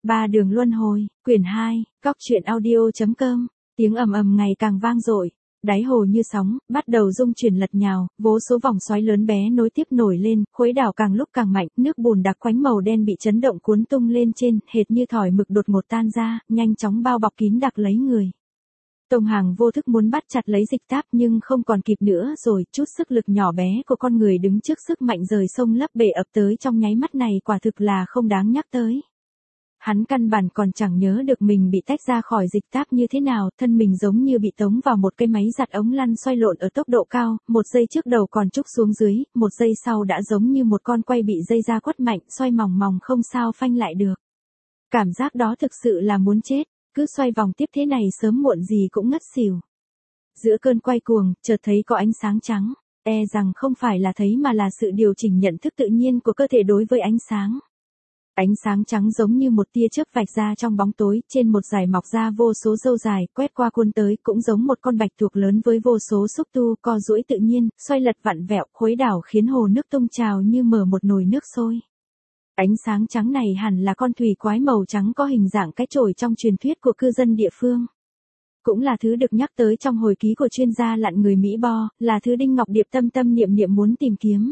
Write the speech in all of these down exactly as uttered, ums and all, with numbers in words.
Ba đường luân hồi, quyển hai, góc truyện audio.com, tiếng ầm ầm ngày càng vang dội, đáy hồ như sóng, bắt đầu rung chuyển lật nhào, vô số vòng xoáy lớn bé nối tiếp nổi lên, khuấy đảo càng lúc càng mạnh, nước bùn đặc quánh màu đen bị chấn động cuốn tung lên trên, hệt như thỏi mực đột ngột tan ra, nhanh chóng bao bọc kín đặc lấy người. Tông Hàng vô thức muốn bắt chặt lấy dịch táp nhưng không còn kịp nữa rồi, chút sức lực nhỏ bé của con người đứng trước sức mạnh rời sông lấp bể ập tới trong nháy mắt này quả thực là không đáng nhắc tới. Hắn căn bản còn chẳng nhớ được mình bị tách ra khỏi dịch táp như thế nào, thân mình giống như bị tống vào một cái máy giặt ống lăn xoay lộn ở tốc độ cao, một giây trước đầu còn trúc xuống dưới, một giây sau đã giống như một con quay bị dây ra quất mạnh, xoay mòng mòng không sao phanh lại được. Cảm giác đó thực sự là muốn chết, cứ xoay vòng tiếp thế này sớm muộn gì cũng ngất xỉu. Giữa cơn quay cuồng, chợt thấy có ánh sáng trắng, e rằng không phải là thấy mà là sự điều chỉnh nhận thức tự nhiên của cơ thể đối với ánh sáng. Ánh sáng trắng giống như một tia chớp vạch ra trong bóng tối, trên một dải mọc ra vô số râu dài, quét qua cuốn tới, cũng giống một con bạch tuộc lớn với vô số xúc tu, co duỗi tự nhiên, xoay lật vặn vẹo, khuấy đảo khiến hồ nước tung trào như mở một nồi nước sôi. Ánh sáng trắng này hẳn là con thủy quái màu trắng có hình dạng cái chổi trong truyền thuyết của cư dân địa phương. Cũng là thứ được nhắc tới trong hồi ký của chuyên gia lặn người Mỹ Bo, là thứ Đinh Ngọc Điệp tâm tâm niệm niệm muốn tìm kiếm.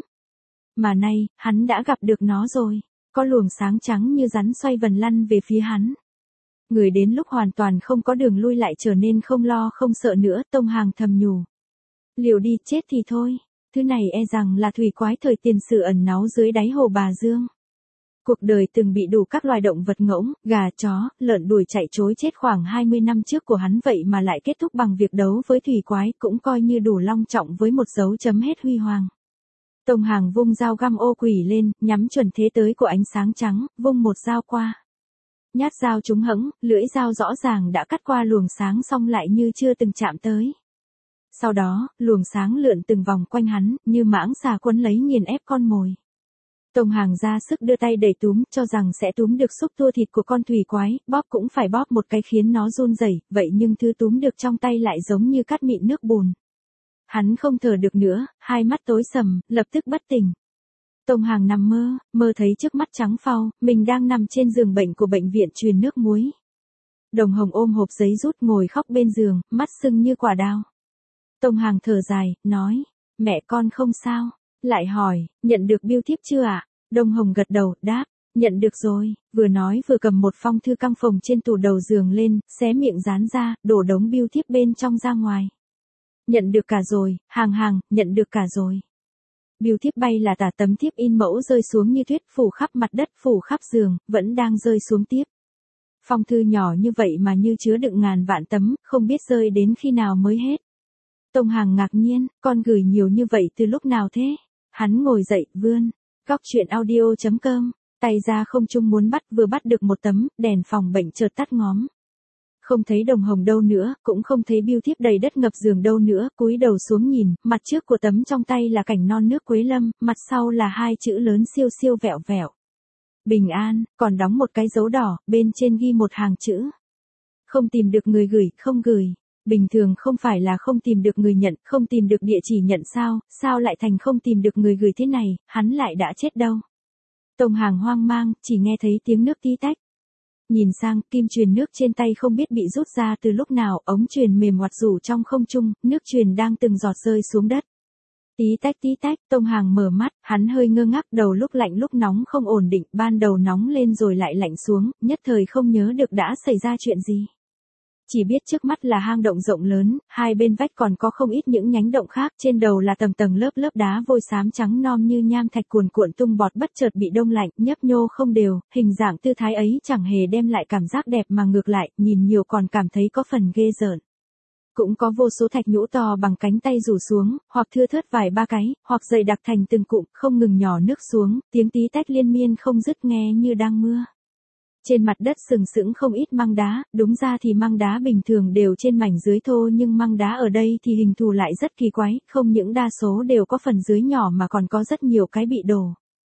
Mà nay, hắn đã gặp được nó rồi. Có luồng sáng trắng như rắn xoay vần lăn về phía hắn. Người đến lúc hoàn toàn không có đường lui lại trở nên không lo không sợ nữa, Tông Hàng thầm nhủ. Liều đi chết thì thôi, thứ này e rằng là thủy quái thời tiền sử ẩn náu dưới đáy hồ Bà Dương. Cuộc đời từng bị đủ các loài động vật ngỗng, gà, chó, lợn đuổi chạy trối chết khoảng hai mươi năm trước của hắn vậy mà lại kết thúc bằng việc đấu với thủy quái, cũng coi như đủ long trọng với một dấu chấm hết huy hoàng. Tông Hàng vung dao găm ô quỷ lên, nhắm chuẩn thế tới của ánh sáng trắng, vung một dao qua. Nhát dao trúng hẫng, lưỡi dao rõ ràng đã cắt qua luồng sáng xong lại như chưa từng chạm tới. Sau đó, luồng sáng lượn từng vòng quanh hắn, như mãng xà quấn lấy nghiền ép con mồi. Tông Hàng ra sức đưa tay đẩy túm, cho rằng sẽ túm được xúc tua thịt của con thủy quái, bóp cũng phải bóp một cái khiến nó run rẩy, vậy nhưng thứ túm được trong tay lại giống như cắt mịn nước bùn. Hắn không thở được nữa, hai mắt tối sầm, lập tức bất tỉnh. Tông Hàng nằm mơ, mơ thấy trước mắt trắng phau, mình đang nằm trên giường bệnh của bệnh viện truyền nước muối. Đồng Hồng ôm hộp giấy rút ngồi khóc bên giường, mắt sưng như quả đao. Tông Hàng thở dài, nói, mẹ con không sao. Lại hỏi, nhận được bưu thiếp chưa ạ? À? Đồng Hồng gật đầu, đáp, nhận được rồi, vừa nói vừa cầm một phong thư căng phồng trên tủ đầu giường lên, xé miệng dán ra, đổ đống bưu thiếp bên trong ra ngoài. Nhận được cả rồi, Hàng Hàng, nhận được cả rồi. Bưu thiếp bay là tả tấm thiếp in mẫu rơi xuống như tuyết, phủ khắp mặt đất, phủ khắp giường, vẫn đang rơi xuống tiếp. Phong thư nhỏ như vậy mà như chứa đựng ngàn vạn tấm, không biết rơi đến khi nào mới hết. Tông Hàng ngạc nhiên, con gửi nhiều như vậy từ lúc nào thế? Hắn ngồi dậy, vươn, góc truyện audio.com, tay ra không trung muốn bắt, vừa bắt được một tấm, đèn phòng bệnh chợt tắt ngóm. Không thấy Đồng Hồng đâu nữa, cũng không thấy bưu thiếp đầy đất ngập giường đâu nữa, cúi đầu xuống nhìn, mặt trước của tấm trong tay là cảnh non nước Quế Lâm, mặt sau là hai chữ lớn siêu siêu vẹo vẹo. Bình an, còn đóng một cái dấu đỏ, bên trên ghi một hàng chữ. Không tìm được người gửi, không gửi. Bình thường không phải là không tìm được người nhận, không tìm được địa chỉ nhận sao, sao lại thành không tìm được người gửi thế này, hắn lại đã chết đâu. Tông Hàng hoang mang, chỉ nghe thấy tiếng nước tí tách. Nhìn sang, kim truyền nước trên tay không biết bị rút ra từ lúc nào, ống truyền mềm ngoặt rủ trong không trung, nước truyền đang từng giọt rơi xuống đất. Tí tách tí tách, Tông Hàng mở mắt, hắn hơi ngơ ngác, đầu lúc lạnh lúc nóng không ổn định, ban đầu nóng lên rồi lại lạnh xuống, nhất thời không nhớ được đã xảy ra chuyện gì. Chỉ biết trước mắt là hang động rộng lớn, hai bên vách còn có không ít những nhánh động khác, trên đầu là tầng tầng lớp lớp đá vôi xám trắng non như nham thạch cuồn cuộn tung bọt bất chợt bị đông lạnh, nhấp nhô không đều, hình dạng tư thái ấy chẳng hề đem lại cảm giác đẹp mà ngược lại, nhìn nhiều còn cảm thấy có phần ghê rợn. Cũng có vô số thạch nhũ to bằng cánh tay rủ xuống, hoặc thưa thớt vài ba cái, hoặc dày đặc thành từng cụm, không ngừng nhỏ nước xuống, tiếng tí tách liên miên không dứt nghe như đang mưa. Trên mặt đất sừng sững không ít măng đá, đúng ra thì măng đá bình thường đều trên mảnh dưới thô nhưng măng đá ở đây thì hình thù lại rất kỳ quái, không những đa số đều có phần dưới nhỏ mà còn có rất nhiều cái bị đổ.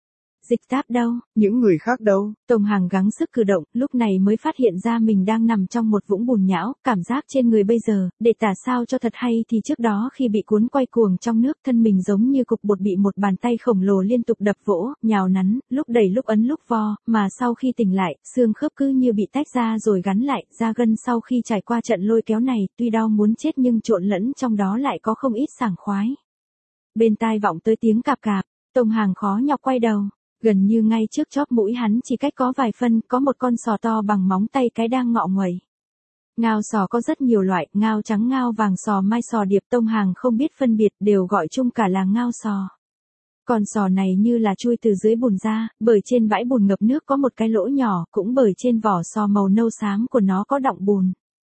Dịch Táp đâu? Những người khác đâu? Tông Hàng gắng sức cử động, lúc này mới phát hiện ra mình đang nằm trong một vũng bùn nhão, cảm giác trên người bây giờ, để tả sao cho thật hay thì trước đó khi bị cuốn quay cuồng trong nước, thân mình giống như cục bột bị một bàn tay khổng lồ liên tục đập vỗ, nhào nắn, lúc đẩy lúc ấn lúc vo, mà sau khi tỉnh lại, xương khớp cứ như bị tách ra rồi gắn lại, da gân sau khi trải qua trận lôi kéo này, tuy đau muốn chết nhưng trộn lẫn trong đó lại có không ít sảng khoái. Bên tai vọng tới tiếng cạp cạp, Tông Hàng khó nhọc quay đầu. Gần như ngay trước chóp mũi hắn chỉ cách có vài phân, có một con sò to bằng móng tay cái đang ngọ nguậy. Ngao sò có rất nhiều loại, ngao trắng ngao vàng sò mai sò điệp, Tông Hàng không biết phân biệt, đều gọi chung cả là ngao sò. Con sò này như là chui từ dưới bùn ra, bởi trên bãi bùn ngập nước có một cái lỗ nhỏ, cũng bởi trên vỏ sò màu nâu xám của nó có đọng bùn.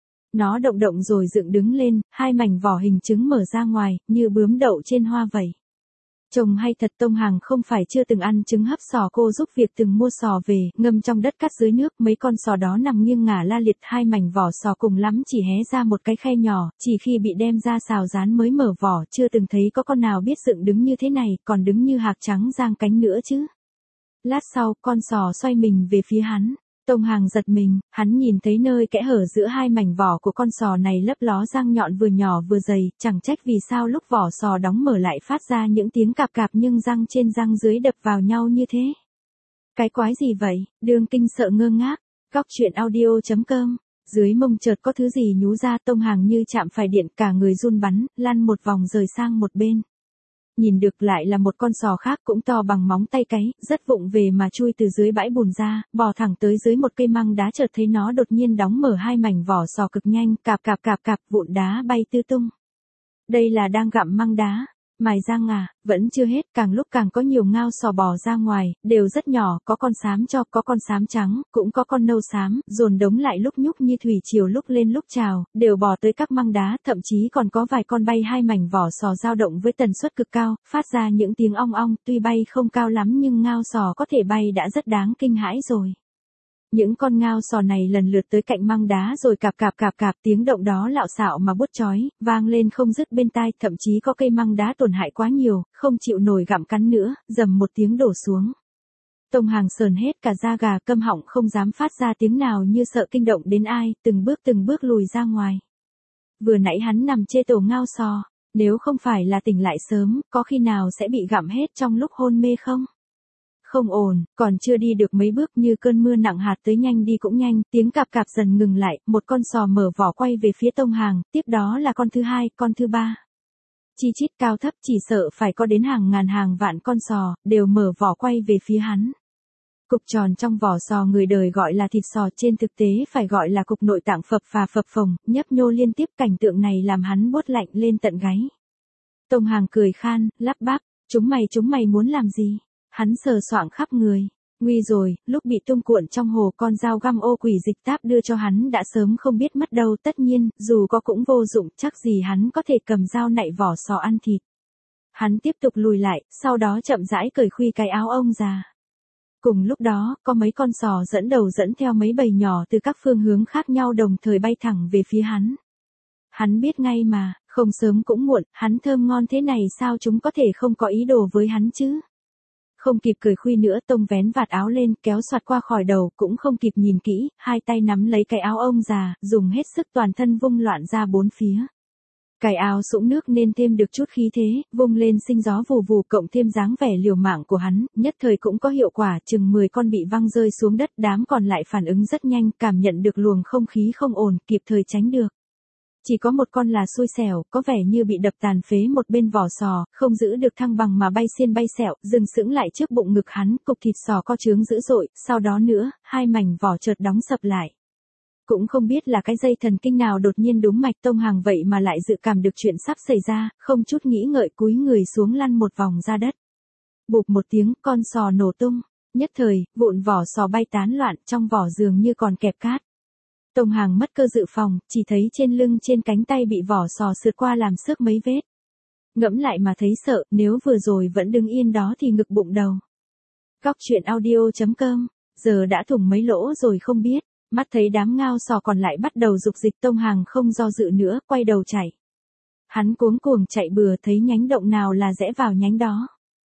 Nó động động rồi dựng đứng lên, hai mảnh vỏ hình trứng mở ra ngoài, như bướm đậu trên hoa vậy. Trông hay thật. Tông Hàng không phải chưa từng ăn trứng hấp sò, cô giúp việc từng mua sò về, ngâm trong đất cát dưới nước, mấy con sò đó nằm nghiêng ngả la liệt, hai mảnh vỏ sò cùng lắm chỉ hé ra một cái khe nhỏ, chỉ khi bị đem ra xào rán mới mở vỏ, chưa từng thấy có con nào biết dựng đứng như thế này, còn đứng như hạc trắng giang cánh nữa chứ. Lát sau, con sò xoay mình về phía hắn. Tông Hàng giật mình, hắn nhìn thấy nơi kẽ hở giữa hai mảnh vỏ của con sò này lấp ló răng nhọn vừa nhỏ vừa dày, chẳng trách vì sao lúc vỏ sò đóng mở lại phát ra những tiếng cạp cạp nhưng răng trên răng dưới đập vào nhau như thế. Cái quái gì vậy? Đường Kinh sợ ngơ ngác. Góc truyện audio chấm com. Dưới mông chợt có thứ gì nhú ra, Tông Hàng như chạm phải điện, cả người run bắn, lăn một vòng rời sang một bên. Nhìn được lại là một con sò khác cũng to bằng móng tay cái, rất vụng về mà chui từ dưới bãi bùn ra, bò thẳng tới dưới một cây măng đá, chợt thấy nó đột nhiên đóng mở hai mảnh vỏ sò cực nhanh, cạp cạp cạp cạp, vụn đá bay tứ tung. Đây là đang gặm măng đá. Mài răng à? Vẫn chưa hết, càng lúc càng có nhiều ngao sò bò ra ngoài, đều rất nhỏ, có con xám cho, có con xám trắng, cũng có con nâu xám, dồn đống lại lúc nhúc như thủy triều, lúc lên lúc trào, đều bò tới các măng đá, thậm chí còn có vài con bay hai mảnh vỏ sò dao động với tần suất cực cao, phát ra những tiếng ong ong, tuy bay không cao lắm nhưng ngao sò có thể bay đã rất đáng kinh hãi rồi. Những con ngao sò này lần lượt tới cạnh măng đá rồi cạp cạp cạp cạp, tiếng động đó lạo xạo mà buốt chói, vang lên không dứt bên tai, thậm chí có cây măng đá tổn hại quá nhiều, không chịu nổi gặm cắn nữa, dầm một tiếng đổ xuống. Tông Hàng sờn hết cả da gà, câm họng không dám phát ra tiếng nào, như sợ kinh động đến ai, từng bước từng bước lùi ra ngoài. Vừa nãy hắn nằm chê tổ ngao sò, nếu không phải là tỉnh lại sớm, có khi nào sẽ bị gặm hết trong lúc hôn mê không? Không ổn, còn chưa đi được mấy bước như cơn mưa nặng hạt tới, nhanh đi cũng nhanh, tiếng cạp cạp dần ngừng lại, một con sò mở vỏ quay về phía Tông Hàng, tiếp đó là con thứ hai, con thứ ba. Chi chít cao thấp, chỉ sợ phải có đến hàng ngàn hàng vạn con sò, đều mở vỏ quay về phía hắn. Cục tròn trong vỏ sò người đời gọi là thịt sò, trên thực tế phải gọi là cục nội tạng phập phà phập phồng, nhấp nhô liên tiếp, cảnh tượng này làm hắn buốt lạnh lên tận gáy. Tông Hàng cười khan, lắp bắp, chúng mày chúng mày muốn làm gì? Hắn sờ soạng khắp người. Nguy rồi, lúc bị tung cuộn trong hồ, con dao găm ô quỷ Dịch Táp đưa cho hắn đã sớm không biết mất đâu, tất nhiên, dù có cũng vô dụng, chắc gì hắn có thể cầm dao nạy vỏ sò ăn thịt. Hắn tiếp tục lùi lại, sau đó chậm rãi cởi khuy cái áo ông già. Cùng lúc đó, có mấy con sò dẫn đầu dẫn theo mấy bầy nhỏ từ các phương hướng khác nhau đồng thời bay thẳng về phía hắn. Hắn biết ngay mà, không sớm cũng muộn, hắn thơm ngon thế này sao chúng có thể không có ý đồ với hắn chứ? Không kịp cười khuy nữa, Tông vén vạt áo lên, kéo xoạt qua khỏi đầu, cũng không kịp nhìn kỹ, hai tay nắm lấy cái áo ông già, dùng hết sức toàn thân vung loạn ra bốn phía. Cái áo sũng nước nên thêm được chút khí thế, vung lên sinh gió vù vù, cộng thêm dáng vẻ liều mạng của hắn, nhất thời cũng có hiệu quả, chừng mười con bị văng rơi xuống đất, đám còn lại phản ứng rất nhanh, cảm nhận được luồng không khí không ổn, kịp thời tránh được. Chỉ có một con là xui xẻo, có vẻ như bị đập tàn phế một bên vỏ sò, không giữ được thăng bằng mà bay xiên bay xẹo, dừng sững lại trước bụng ngực hắn, cục thịt sò co trướng dữ dội, sau đó nữa, hai mảnh vỏ chợt đóng sập lại. Cũng không biết là cái dây thần kinh nào đột nhiên đúng mạch Tông Hàng vậy mà lại dự cảm được chuyện sắp xảy ra, không chút nghĩ ngợi cúi người xuống lăn một vòng ra đất. Bụp một tiếng, con sò nổ tung, nhất thời, vụn vỏ sò bay tán loạn, trong vỏ dường như còn kẹp cát. Tông Hàng mất cơ dự phòng, chỉ thấy trên lưng trên cánh tay bị vỏ sò sượt qua làm xước mấy vết. Ngẫm lại mà thấy sợ, nếu vừa rồi vẫn đứng yên đó thì ngực bụng đầu. Góc truyện audio chấm com, giờ đã thủng mấy lỗ rồi không biết, mắt thấy đám ngao sò còn lại bắt đầu dục dịch, Tông Hàng không do dự nữa, quay đầu chạy. Hắn cuống cuồng chạy bừa, thấy nhánh động nào là rẽ vào nhánh đó.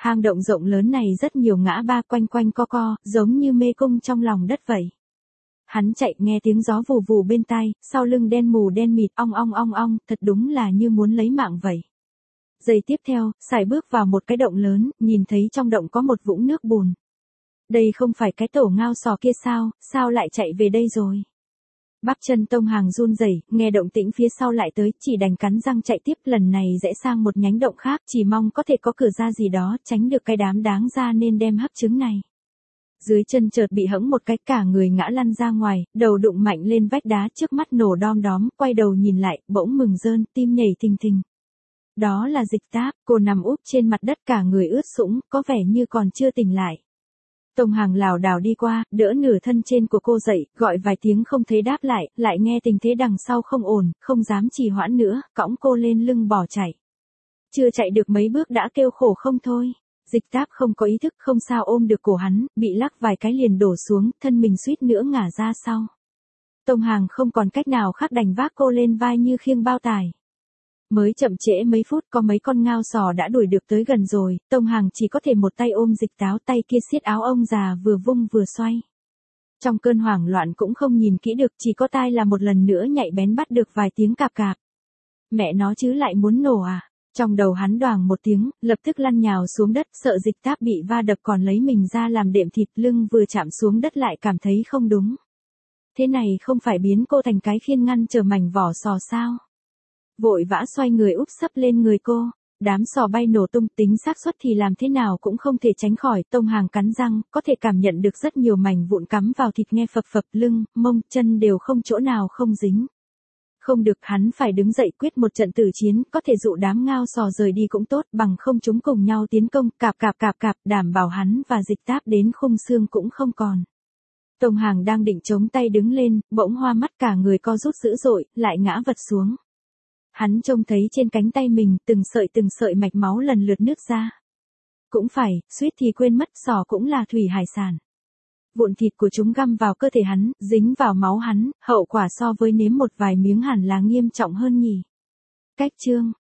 Hang động rộng lớn này rất nhiều ngã ba quanh quanh co co, giống như mê cung trong lòng đất vậy. Hắn chạy nghe tiếng gió vù vù bên tai, sau lưng đen mù đen mịt ong ong ong ong, thật đúng là như muốn lấy mạng vậy. Giây tiếp theo, sải bước vào một cái động lớn, nhìn thấy trong động có một vũng nước bùn. Đây không phải cái tổ ngao sò kia sao, sao lại chạy về đây rồi? Bắp chân Tông Hàng run rẩy, nghe động tĩnh phía sau lại tới, chỉ đành cắn răng chạy tiếp, lần này rẽ sang một nhánh động khác, chỉ mong có thể có cửa ra gì đó, tránh được cái đám đáng ra nên đem hấp trứng này. Dưới chân chợt bị hẫng một cái, cả người ngã lăn ra ngoài, đầu đụng mạnh lên vách đá, trước mắt nổ đom đóm, quay đầu nhìn lại, bỗng mừng rơn, tim nhảy thình thình. Đó là Dịch Táp, cô nằm úp trên mặt đất cả người ướt sũng, có vẻ như còn chưa tỉnh lại. Tông Hàng lảo đảo đi qua, đỡ nửa thân trên của cô dậy, gọi vài tiếng không thấy đáp lại, lại nghe tình thế đằng sau không ổn, không dám trì hoãn nữa, cõng cô lên lưng bỏ chạy. Chưa chạy được mấy bước đã kêu khổ không thôi. Dịch Táp không có ý thức, không sao ôm được cổ hắn, bị lắc vài cái liền đổ xuống, thân mình suýt nữa ngả ra sau. Tông Hàng không còn cách nào khác đành vác cô lên vai như khiêng bao tải. Mới chậm trễ mấy phút có mấy con ngao sò đã đuổi được tới gần rồi, Tông Hàng chỉ có thể một tay ôm Dịch Táo, tay kia siết áo ông già vừa vung vừa xoay. Trong cơn hoảng loạn cũng không nhìn kỹ được, chỉ có tai là một lần nữa nhạy bén bắt được vài tiếng cạp cạp. Mẹ nó chứ lại muốn nổ à? Trong đầu hắn đoàng một tiếng, lập tức lăn nhào xuống đất, sợ Dịch Táp bị va đập còn lấy mình ra làm đệm thịt, lưng vừa chạm xuống đất lại cảm thấy không đúng. Thế này không phải biến cô thành cái khiên ngăn chờ mảnh vỏ sò sao? Vội vã xoay người úp sấp lên người cô, đám sò bay nổ tung, tính xác suất thì làm thế nào cũng không thể tránh khỏi. Tông Hàng cắn răng, có thể cảm nhận được rất nhiều mảnh vụn cắm vào thịt, nghe phập phập, lưng, mông, chân đều không chỗ nào không dính. Không được, hắn phải đứng dậy quyết một trận tử chiến, có thể dụ đám ngao sò rời đi cũng tốt, bằng không chúng cùng nhau tiến công, cạp cạp cạp cạp, đảm bảo hắn và Dịch Táp đến khung xương cũng không còn. Tông Hàng đang định chống tay đứng lên, bỗng hoa mắt cả người co rút dữ dội, lại ngã vật xuống. Hắn trông thấy trên cánh tay mình, từng sợi từng sợi mạch máu lần lượt nứt ra. Cũng phải, suýt thì quên mất, sò cũng là thủy hải sản. Vụn thịt của chúng găm vào cơ thể hắn, dính vào máu hắn, hậu quả so với nếm một vài miếng hẳn là nghiêm trọng hơn nhỉ. Cách chương